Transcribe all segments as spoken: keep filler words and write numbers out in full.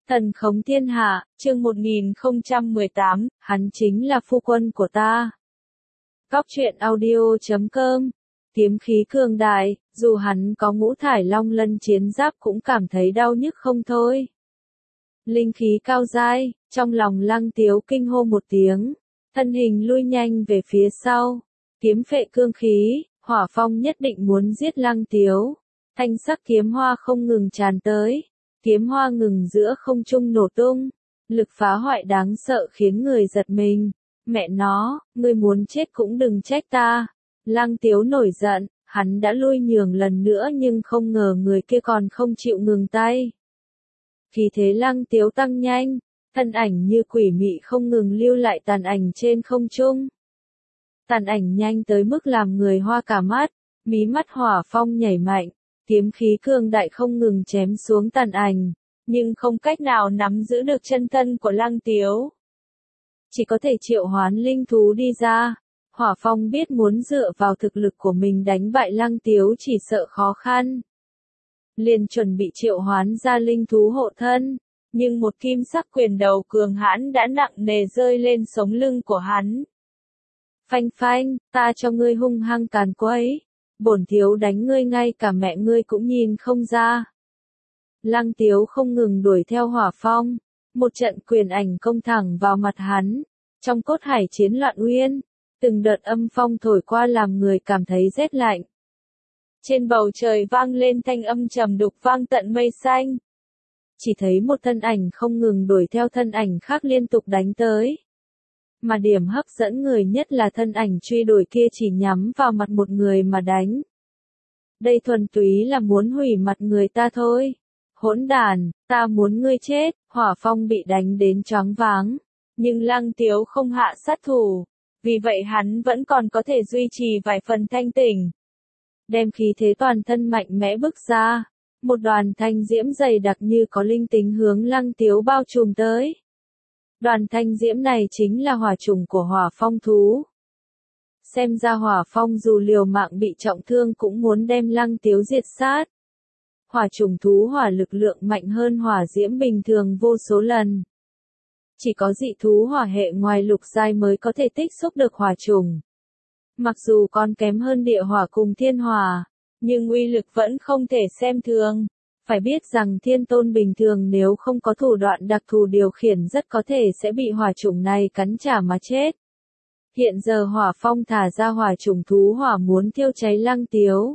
Thần khống thiên hạ, chương một nghìn không trăm mười tám, hắn chính là phu quân của ta. Góc truyện audio chấm com. Kiếm khí cường đại, dù hắn có ngũ thải long lân chiến giáp cũng cảm thấy đau nhức không thôi. Linh khí cao dai, trong lòng Lăng Tiếu kinh hô một tiếng, thân hình lui nhanh về phía sau, kiếm phệ cương khí, hỏa phong nhất định muốn giết Lăng Tiếu. Thanh sắc kiếm hoa không ngừng tràn tới, kiếm hoa ngừng giữa không trung nổ tung, lực phá hoại đáng sợ khiến người giật mình. Mẹ nó, ngươi muốn chết cũng đừng trách ta. Lăng Tiếu nổi giận, hắn đã lui nhường lần nữa nhưng không ngờ người kia còn không chịu ngừng tay. Khí thế Lăng Tiếu tăng nhanh, thân ảnh như quỷ mị không ngừng lưu lại tàn ảnh trên không trung. Tàn ảnh nhanh tới mức làm người hoa cả mắt, mí mắt hỏa phong nhảy mạnh, kiếm khí cường đại không ngừng chém xuống tàn ảnh, nhưng không cách nào nắm giữ được chân thân của Lăng Tiếu. Chỉ có thể triệu hoán linh thú đi ra. Hỏa phong biết muốn dựa vào thực lực của mình đánh bại Lăng Tiếu chỉ sợ khó khăn. Liền chuẩn bị triệu hoán ra linh thú hộ thân, nhưng một kim sắc quyền đầu cường hãn đã nặng nề rơi lên sống lưng của hắn. Phanh phanh, ta cho ngươi hung hăng càn quấy, bổn thiếu đánh ngươi ngay cả mẹ ngươi cũng nhìn không ra. Lăng Tiếu không ngừng đuổi theo hỏa phong, một trận quyền ảnh công thẳng vào mặt hắn, trong cốt hải chiến loạn uyên, từng đợt âm phong thổi qua làm người cảm thấy rét lạnh. Trên bầu trời vang lên thanh âm trầm đục vang tận mây xanh. Chỉ thấy một thân ảnh không ngừng đuổi theo thân ảnh khác liên tục đánh tới. Mà điểm hấp dẫn người nhất là thân ảnh truy đuổi kia chỉ nhắm vào mặt một người mà đánh. Đây thuần túy là muốn hủy mặt người ta thôi. Hỗn đàn, ta muốn ngươi chết. Hỏa phong bị đánh đến choáng váng, nhưng Lăng Tiếu không hạ sát thủ, vì vậy hắn vẫn còn có thể duy trì vài phần thanh tỉnh. Đem khí thế toàn thân mạnh mẽ bức ra, một đoàn thanh diễm dày đặc như có linh tính hướng Lăng Tiếu bao trùm tới. Đoàn thanh diễm này chính là hỏa chủng của hỏa phong thú. Xem ra hỏa phong dù liều mạng bị trọng thương cũng muốn đem Lăng Tiếu diệt sát. Hỏa chủng thú hỏa lực lượng mạnh hơn hỏa diễm bình thường vô số lần. Chỉ có dị thú hỏa hệ ngoài lục giai mới có thể tích xúc được hỏa chủng. Mặc dù còn kém hơn địa hỏa cùng thiên hỏa, nhưng uy lực vẫn không thể xem thường. Phải biết rằng thiên tôn bình thường nếu không có thủ đoạn đặc thù điều khiển rất có thể sẽ bị hỏa chủng này cắn trả mà chết. Hiện giờ hỏa phong thả ra hỏa chủng thú hỏa muốn thiêu cháy Lăng Tiếu.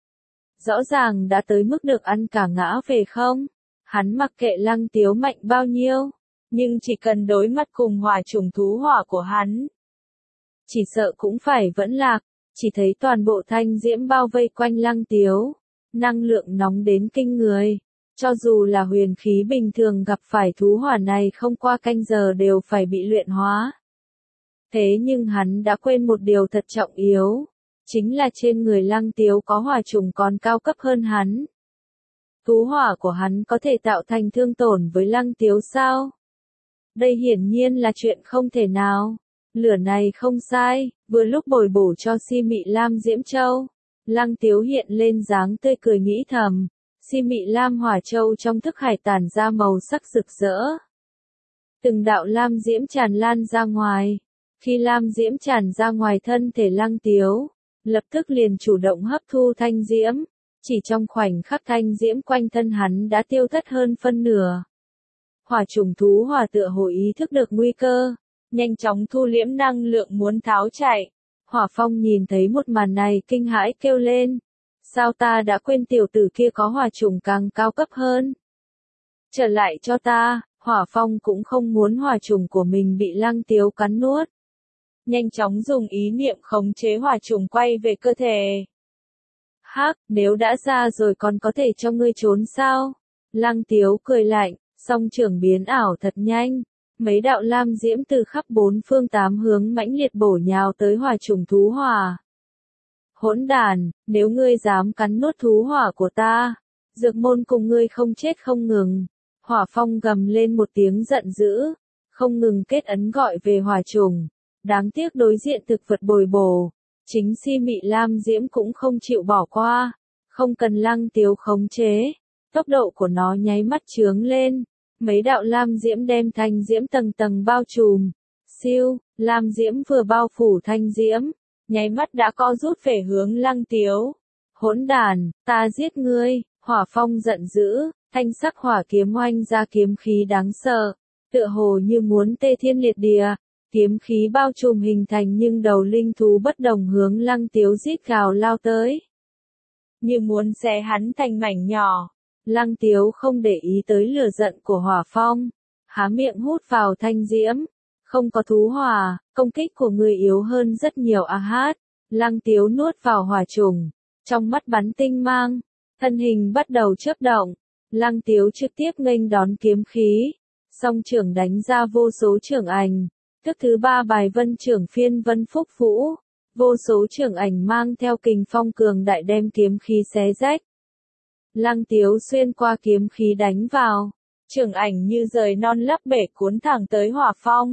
Rõ ràng đã tới mức được ăn cả ngã về không? Hắn mặc kệ Lăng Tiếu mạnh bao nhiêu, nhưng chỉ cần đối mặt cùng hỏa chủng thú hỏa của hắn, chỉ sợ cũng phải vẫn lạc. Chỉ thấy toàn bộ thanh diễm bao vây quanh Lăng Tiếu, năng lượng nóng đến kinh người. Cho dù là huyền khí bình thường gặp phải thú hỏa này không qua canh giờ đều phải bị luyện hóa. Thế nhưng hắn đã quên một điều thật trọng yếu. Chính là trên người Lăng Tiếu có hỏa chủng còn cao cấp hơn hắn. Thú hỏa của hắn có thể tạo thành thương tổn với Lăng Tiếu sao? Đây hiển nhiên là chuyện không thể nào. Lửa này không sai, vừa lúc bồi bổ cho Si Mị Lam Diễm Châu. Lăng Tiếu hiện lên dáng tươi cười nghĩ thầm. Si Mị Lam Hỏa Châu trong thức hải tản ra màu sắc rực rỡ. Từng đạo lam diễm tràn lan ra ngoài. Khi lam diễm tràn ra ngoài thân thể Lăng Tiếu, lập tức liền chủ động hấp thu thanh diễm, chỉ trong khoảnh khắc thanh diễm quanh thân hắn đã tiêu thất hơn phân nửa. Hỏa chủng thú hỏa tựa hồ ý thức được nguy cơ, nhanh chóng thu liễm năng lượng muốn tháo chạy. Hỏa phong nhìn thấy một màn này kinh hãi kêu lên, sao ta đã quên tiểu tử kia có hỏa chủng càng cao cấp hơn. Trở lại cho ta. Hỏa phong cũng không muốn hỏa chủng của mình bị Lăng Tiếu cắn nuốt. Nhanh chóng dùng ý niệm khống chế hỏa chủng quay về cơ thể. Hắc, nếu đã ra rồi còn có thể cho ngươi trốn sao? Lăng Tiếu cười lạnh, song trưởng biến ảo thật nhanh. Mấy đạo lam diễm từ khắp bốn phương tám hướng mãnh liệt bổ nhào tới hỏa chủng thú hỏa. Hỗn đàn, nếu ngươi dám cắn nuốt thú hỏa của ta, dược môn cùng ngươi không chết không ngừng. Hỏa phong gầm lên một tiếng giận dữ, không ngừng kết ấn gọi về hỏa chủng. Đáng tiếc đối diện thực vật bồi bổ, chính Si Mị Lam Diễm cũng không chịu bỏ qua, không cần Lăng Tiếu khống chế, tốc độ của nó nháy mắt chướng lên, mấy đạo lam diễm đem thanh diễm tầng tầng bao trùm. Siêu, lam diễm vừa bao phủ thanh diễm, nháy mắt đã co rút về hướng Lăng Tiếu. Hỗn đàn, ta giết ngươi, Hỏa Phong giận dữ, thanh sắc hỏa kiếm oanh ra kiếm khí đáng sợ, tựa hồ như muốn tê thiên liệt địa. Kiếm khí bao trùm hình thành nhưng đầu linh thú bất đồng hướng Lăng Tiếu rít gào lao tới. Như muốn xé hắn thành mảnh nhỏ. Lăng Tiếu không để ý tới lửa giận của Hỏa Phong. Há miệng hút vào thanh diễm. Không có thú hỏa, công kích của người yếu hơn rất nhiều a hát. Lăng Tiếu nuốt vào hỏa trùng. Trong mắt bắn tinh mang. Thân hình bắt đầu chớp động. Lăng Tiếu trực tiếp nghênh đón kiếm khí. Song trưởng đánh ra vô số trưởng ảnh. Thức thứ ba bài vân trưởng phiên vân phúc vũ, vô số trưởng ảnh mang theo kình phong cường đại đem kiếm khí xé rách. Lăng Tiếu xuyên qua kiếm khí đánh vào, trưởng ảnh như rời non lấp bể cuốn thẳng tới Hỏa Phong.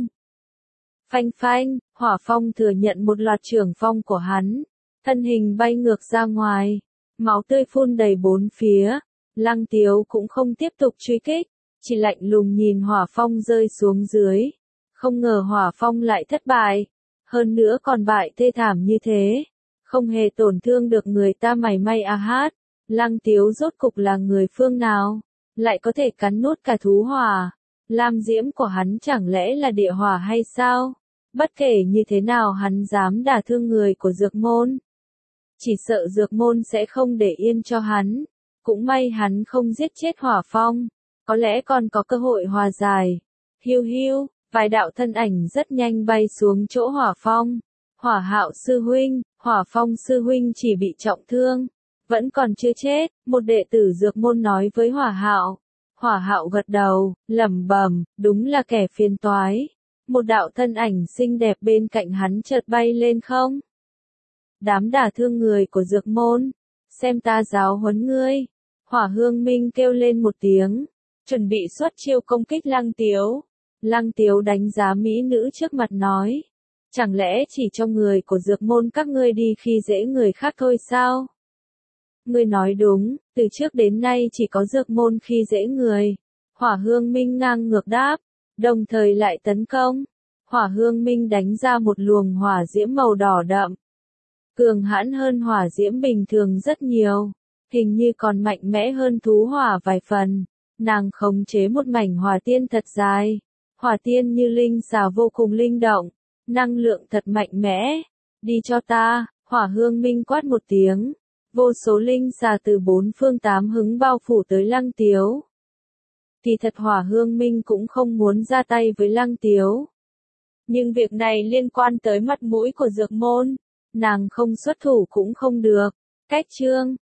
Phanh phanh, Hỏa Phong thừa nhận một loạt trưởng phong của hắn, thân hình bay ngược ra ngoài, máu tươi phun đầy bốn phía. Lăng Tiếu cũng không tiếp tục truy kích, chỉ lạnh lùng nhìn Hỏa Phong rơi xuống dưới. Không ngờ Hỏa Phong lại thất bại, hơn nữa còn bại thê thảm như thế, không hề tổn thương được người ta mảy may a hát. Lăng Tiếu rốt cục là người phương nào, lại có thể cắn nuốt cả thú hỏa. Lam diễm của hắn chẳng lẽ là địa hỏa hay sao? Bất kể như thế nào hắn dám đả thương người của Dược Môn. Chỉ sợ Dược Môn sẽ không để yên cho hắn, cũng may hắn không giết chết Hỏa Phong, có lẽ còn có cơ hội hòa giải. Hiu hiu. Vài đạo thân ảnh rất nhanh bay xuống chỗ Hỏa Phong. Hỏa Hạo sư huynh, Hỏa Phong sư huynh chỉ bị trọng thương, vẫn còn chưa chết, một đệ tử Dược Môn nói với Hỏa Hạo. Hỏa Hạo gật đầu, lẩm bẩm, đúng là kẻ phiền toái. Một đạo thân ảnh xinh đẹp bên cạnh hắn chợt bay lên không. Đám đả thương người của Dược Môn, xem ta giáo huấn ngươi. Hỏa Hương Minh kêu lên một tiếng, chuẩn bị xuất chiêu công kích Lăng Tiếu. Lăng Tiếu đánh giá mỹ nữ trước mặt nói. Chẳng lẽ chỉ cho người của Dược Môn các ngươi đi khi dễ người khác thôi sao? Ngươi nói đúng, từ trước đến nay chỉ có Dược Môn khi dễ người. Hỏa Hương Minh ngang ngược đáp, đồng thời lại tấn công. Hỏa Hương Minh đánh ra một luồng hỏa diễm màu đỏ đậm. Cường hãn hơn hỏa diễm bình thường rất nhiều, hình như còn mạnh mẽ hơn thú hỏa vài phần. Nàng khống chế một mảnh hỏa tiên thật dài. Hỏa tiên như linh xà vô cùng linh động, năng lượng thật mạnh mẽ. Đi cho ta, Hỏa Hương Minh quát một tiếng. Vô số linh xà từ bốn phương tám hướng bao phủ tới Lăng Tiếu. Thì thật Hỏa Hương Minh cũng không muốn ra tay với Lăng Tiếu. Nhưng việc này liên quan tới mặt mũi của Dược Môn. Nàng không xuất thủ cũng không được. Cách chương